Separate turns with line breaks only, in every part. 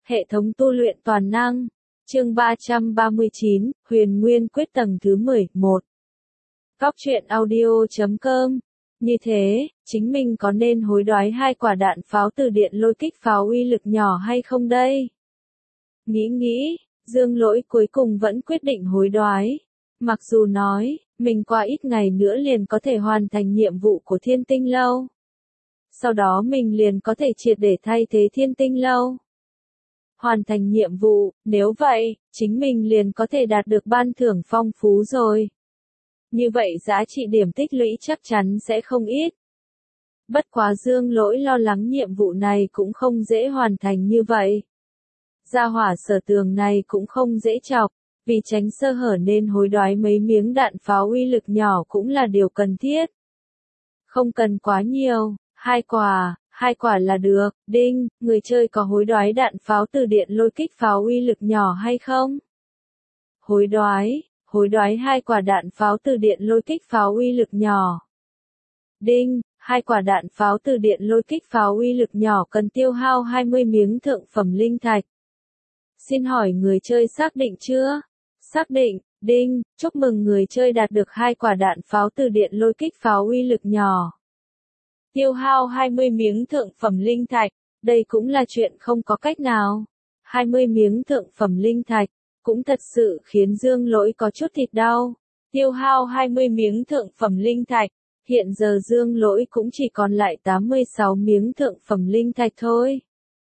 Hệ thống tu luyện toàn năng. Chương 339, Huyền Nguyên Quyết tầng thứ 11. Góc truyện audio.com. Như thế, chính mình có nên hối đoái 2 quả đạn pháo từ điện lôi kích pháo uy lực nhỏ hay không đây? Nghĩ, Dương Lỗi cuối cùng vẫn quyết định hối đoái. Mặc dù nói, mình qua ít ngày nữa liền có thể hoàn thành nhiệm vụ của Thiên Tinh Lâu. Sau đó mình liền có thể triệt để thay thế Thiên Tinh Lâu. Hoàn thành nhiệm vụ, nếu vậy, chính mình liền có thể đạt được ban thưởng phong phú rồi. Như vậy giá trị điểm tích lũy chắc chắn sẽ không ít. Bất quá Dương Lỗi lo lắng nhiệm vụ này cũng không dễ hoàn thành như vậy. Gia hỏa Sở Tường này cũng không dễ chọc, vì tránh sơ hở nên hối đoái mấy miếng đạn pháo uy lực nhỏ cũng là điều cần thiết. Không cần quá nhiều, 2 quả là được. Đinh, người chơi có hối đoái đạn pháo từ điện lôi kích pháo uy lực nhỏ hay không? Hối đoái 2 quả đạn pháo từ điện lôi kích pháo uy lực nhỏ. Đinh, 2 quả đạn pháo từ điện lôi kích pháo uy lực nhỏ cần tiêu hao 20 miếng thượng phẩm linh thạch. Xin hỏi người chơi xác định chưa? Xác định. Đinh, chúc mừng người chơi đạt được 2 quả đạn pháo từ điện lôi kích pháo uy lực nhỏ. Tiêu hao 20 miếng thượng phẩm linh thạch, đây cũng là chuyện không có cách nào. 20 miếng thượng phẩm linh thạch, cũng thật sự khiến Dương Lỗi có chút thịt đau. Tiêu hao 20 miếng thượng phẩm linh thạch, hiện giờ Dương Lỗi cũng chỉ còn lại 86 miếng thượng phẩm linh thạch thôi.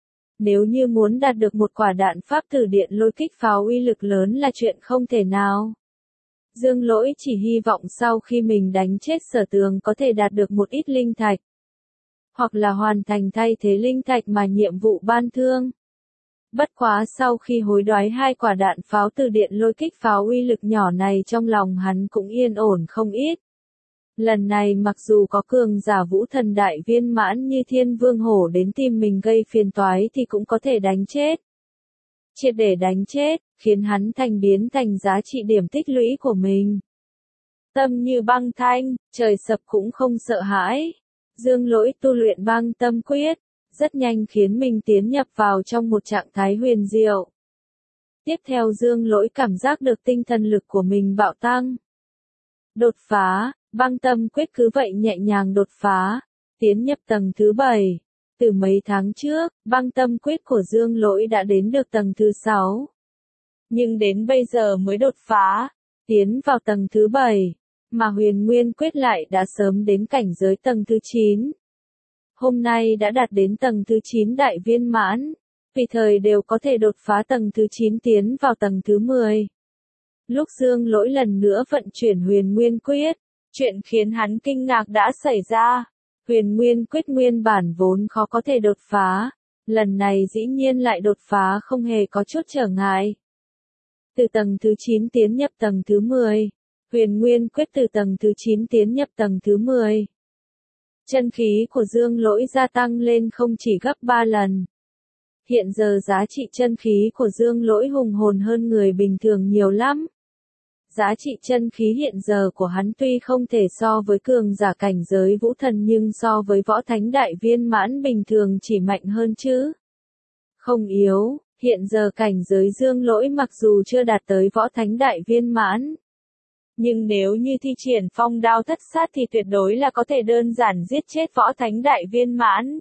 Nếu như muốn đạt được một quả đạn pháp từ điện lôi kích pháo uy lực lớn là chuyện không thể nào. Dương Lỗi chỉ hy vọng sau khi mình đánh chết Sở Tường có thể đạt được một ít linh thạch. Hoặc là hoàn thành thay thế linh thạch mà nhiệm vụ ban thương. Bất quá sau khi hối đoái 2 quả đạn pháo từ điện lôi kích pháo uy lực nhỏ này trong lòng hắn cũng yên ổn không ít. Lần này mặc dù có cường giả vũ thần đại viên mãn như Thiên Vương Hổ đến tìm mình gây phiền toái thì cũng có thể đánh chết. Triệt để đánh chết, khiến hắn biến thành giá trị điểm tích lũy của mình. Tâm như băng thanh, trời sập cũng không sợ hãi. Dương Lỗi tu luyện băng tâm quyết, rất nhanh khiến mình tiến nhập vào trong một trạng thái huyền diệu. Tiếp theo Dương Lỗi cảm giác được tinh thần lực của mình bạo tăng. Đột phá, băng tâm quyết cứ vậy nhẹ nhàng đột phá, tiến nhập tầng thứ 7. Từ mấy tháng trước, băng tâm quyết của Dương Lỗi đã đến được tầng thứ 6. Nhưng đến bây giờ mới đột phá, tiến vào tầng thứ 7. Mà huyền nguyên quyết lại đã sớm đến cảnh giới tầng thứ 9. Hôm nay đã đạt đến tầng thứ 9 đại viên mãn, tùy thời đều có thể đột phá tầng thứ 9 tiến vào tầng thứ 10. Lúc Dương Lỗi lần nữa vận chuyển huyền nguyên quyết, chuyện khiến hắn kinh ngạc đã xảy ra. Huyền nguyên quyết nguyên bản vốn khó có thể đột phá, lần này dĩ nhiên lại đột phá không hề có chút trở ngại. Từ tầng thứ 9 tiến nhập tầng thứ 10. Huyền Nguyên Quyết từ tầng thứ 9 tiến nhập tầng thứ 10. Chân khí của Dương Lỗi gia tăng lên không chỉ gấp 3 lần. Hiện giờ giá trị chân khí của Dương Lỗi hùng hồn hơn người bình thường nhiều lắm. Giá trị chân khí hiện giờ của hắn tuy không thể so với cường giả cảnh giới vũ thần nhưng so với võ thánh đại viên mãn bình thường chỉ mạnh hơn chứ. Không yếu, hiện giờ cảnh giới Dương Lỗi mặc dù chưa đạt tới võ thánh đại viên mãn. Nhưng nếu như thi triển phong đao thất sát thì tuyệt đối là có thể đơn giản giết chết võ thánh đại viên mãn.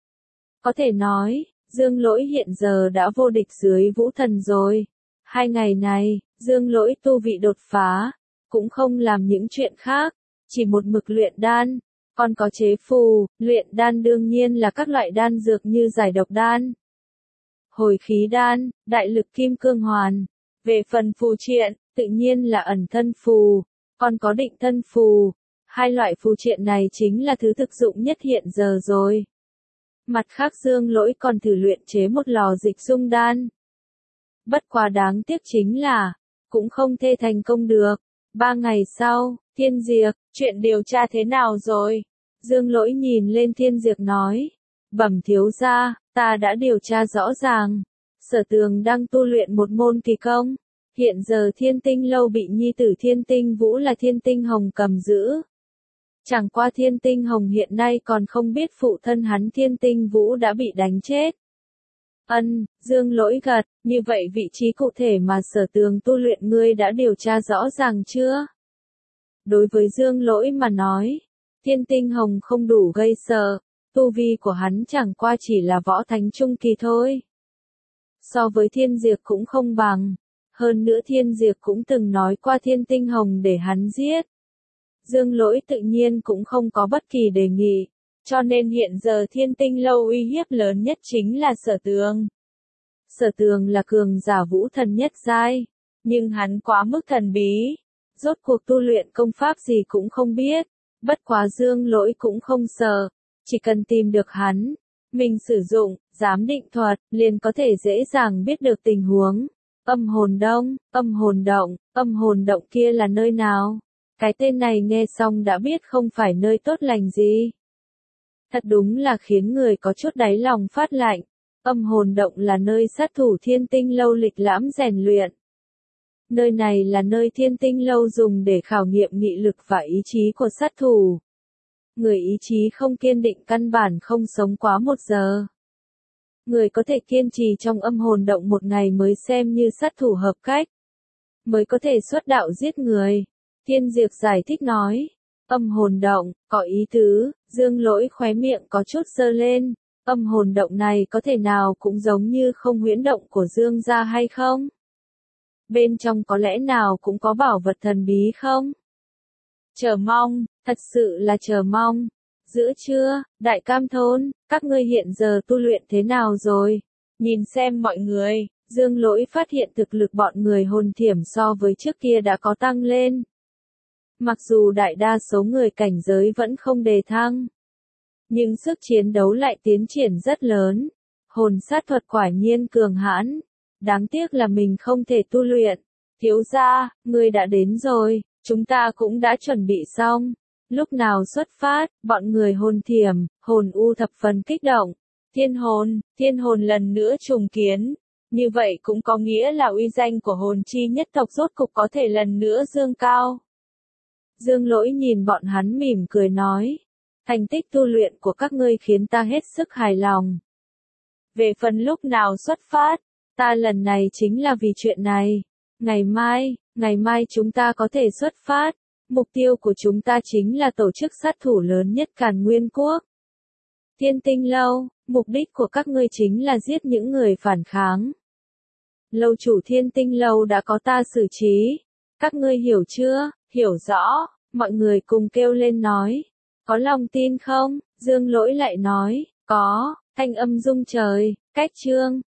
Có thể nói, Dương Lỗi hiện giờ đã vô địch dưới vũ thần rồi. 2 ngày này, Dương Lỗi tu vị đột phá, cũng không làm những chuyện khác, chỉ một mực luyện đan, còn có chế phù, luyện đan đương nhiên là các loại đan dược như giải độc đan, hồi khí đan, đại lực kim cương hoàn. Về phần phù triện, tự nhiên là ẩn thân phù, còn có định thân phù. 2 loại phù triện này chính là thứ thực dụng nhất hiện giờ rồi. Mặt khác Dương Lỗi còn thử luyện chế một lò dịch dung đan. Bất quá đáng tiếc chính là, cũng không thể thành công được. 3 ngày sau, Thiên Diệp, chuyện điều tra thế nào rồi? Dương Lỗi nhìn lên Thiên Diệp nói. Bẩm thiếu gia, ta đã điều tra rõ ràng. Sở Tường đang tu luyện một môn kỳ công. Hiện giờ Thiên Tinh Lâu bị nhi tử Thiên Tinh Vũ là Thiên Tinh Hồng cầm giữ. Chẳng qua Thiên Tinh Hồng hiện nay còn không biết phụ thân hắn Thiên Tinh Vũ đã bị đánh chết. Dương Lỗi gật, như vậy vị trí cụ thể mà Sở Tường tu luyện ngươi đã điều tra rõ ràng chưa? Đối với Dương Lỗi mà nói, Thiên Tinh Hồng không đủ gây sợ, tu vi của hắn chẳng qua chỉ là võ thánh trung kỳ thôi. So với Thiên Diệp cũng không bằng, hơn nữa Thiên Diệp cũng từng nói qua Thiên Tinh Hồng để hắn giết. Dương Lỗi tự nhiên cũng không có bất kỳ đề nghị, cho nên hiện giờ Thiên Tinh Lâu uy hiếp lớn nhất chính là Sở Tường. Sở Tường là cường giả vũ thần nhất giai, nhưng hắn quá mức thần bí, rốt cuộc tu luyện công pháp gì cũng không biết, bất quá Dương Lỗi cũng không sợ, chỉ cần tìm được hắn, mình sử dụng giám định thuật, liền có thể dễ dàng biết được tình huống. Âm hồn động, âm hồn động kia là nơi nào? Cái tên này nghe xong đã biết không phải nơi tốt lành gì. Thật đúng là khiến người có chút đáy lòng phát lạnh. Âm hồn động là nơi sát thủ Thiên Tinh Lâu lịch lãm rèn luyện. Nơi này là nơi Thiên Tinh Lâu dùng để khảo nghiệm nghị lực và ý chí của sát thủ. Người ý chí không kiên định căn bản không sống quá 1 giờ. Người có thể kiên trì trong âm hồn động 1 ngày mới xem như sát thủ hợp cách. Mới có thể xuất đạo giết người. Thiên Diệp giải thích nói. Âm hồn động, có ý tứ, Dương Lỗi khóe miệng có chút giơ lên. Âm hồn động này có thể nào cũng giống như không huyễn động của Dương gia hay không? Bên trong có lẽ nào cũng có bảo vật thần bí không? Chờ mong, thật sự là chờ mong. Giữa trưa, Đại Cam Thôn, các ngươi hiện giờ tu luyện thế nào rồi? Nhìn xem mọi người, Dương Lỗi phát hiện thực lực bọn người hồn thiểm so với trước kia đã có tăng lên. Mặc dù đại đa số người cảnh giới vẫn không đề thăng, nhưng sức chiến đấu lại tiến triển rất lớn. Hồn sát thuật quả nhiên cường hãn. Đáng tiếc là mình không thể tu luyện. Thiếu gia, ngươi đã đến rồi, chúng ta cũng đã chuẩn bị xong. Lúc nào xuất phát, bọn người hồn thiểm, hồn u thập phần kích động. Thiên hồn lần nữa trùng kiến. Như vậy cũng có nghĩa là uy danh của hồn chi nhất tộc rốt cục có thể lần nữa dương cao. Dương Lỗi nhìn bọn hắn mỉm cười nói. Thành tích tu luyện của các ngươi khiến ta hết sức hài lòng. Về phần lúc nào xuất phát, ta lần này chính là vì chuyện này. Ngày mai chúng ta có thể xuất phát. Mục tiêu của chúng ta chính là tổ chức sát thủ lớn nhất Càn Nguyên Quốc. Thiên Tinh Lâu, mục đích của các ngươi chính là giết những người phản kháng. Lâu chủ Thiên Tinh Lâu đã có ta xử trí. Các ngươi hiểu chưa? Hiểu rõ, mọi người cùng kêu lên nói. Có lòng tin không? Dương Lỗi lại nói, có, thanh âm rung trời, cách chương.